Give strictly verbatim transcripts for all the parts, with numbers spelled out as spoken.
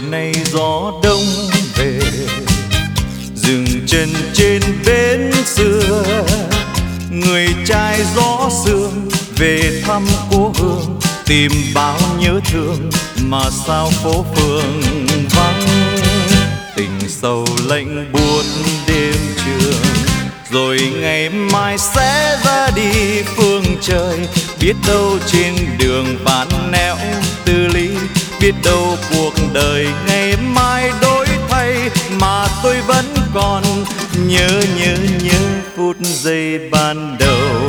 nay gió đông về, dừng chân trên bến xưa. Người trai gió sương về thăm cố hương, tìm bao nhớ thương mà sao phố phường vắng. Tình sầu lạnh buốt đêm trường, rồi ngày mai sẽ ra đi phương trời. Biết đâu trên đường vạn nẻo tư lý, biết đâu cuộc đời ngày mai đổi thay, mà tôi vẫn còn nhớ nhớ nhớ phút giây ban đầu.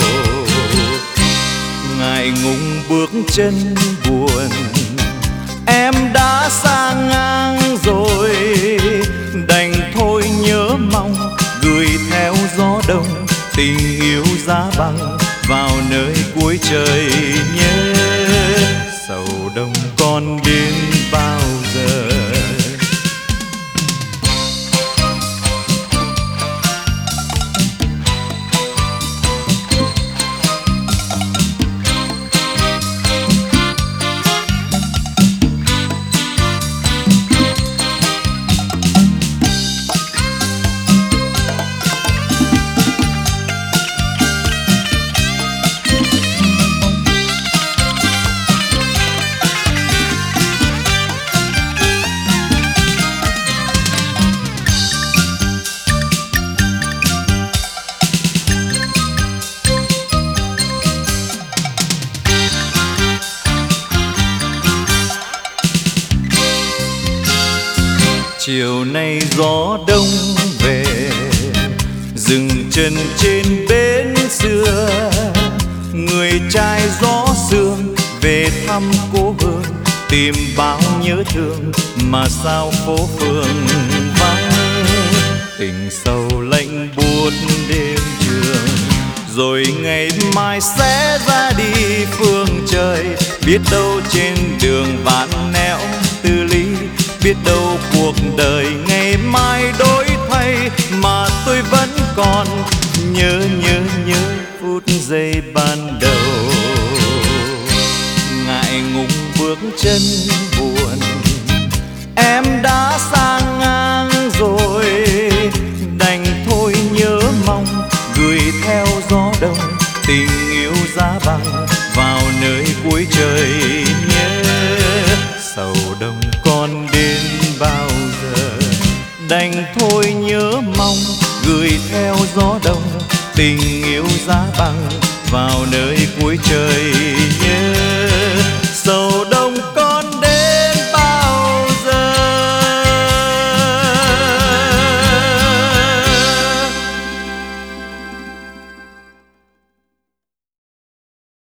Ngại ngùng bước chân buồn, em đã xa ngang rồi, đành thôi nhớ mong gửi theo gió đông tình yêu giá băng vào nơi cuối trời nhé. Sầu đông còn đến bao giờ? Chiều nay gió đông về, dừng chân trên bến xưa. Người trai gió sương về thăm cố hương, tìm bao nhớ thương mà sao phố phường vắng. Tình sầu lạnh buốt đêm trường, rồi ngày mai sẽ ra đi phương trời. Biết đâu trên đường vạn nẻo tư lý, biết đâu cuộc đời ngày mai đổi thay, mà tôi vẫn còn nhớ nhớ nhớ phút giây ban đầu. Ngại ngùng bước chân buồn, em đã xa ngang rồi, đành thôi nhớ mong gửi theo gió đông tình yêu giá băng vào nơi cuối trời nhé. Sầu đông còn đến bao giờ? Đành thôi nhớ mong gửi theo gió đông tình yêu giá băng vào nơi cuối trời nhé.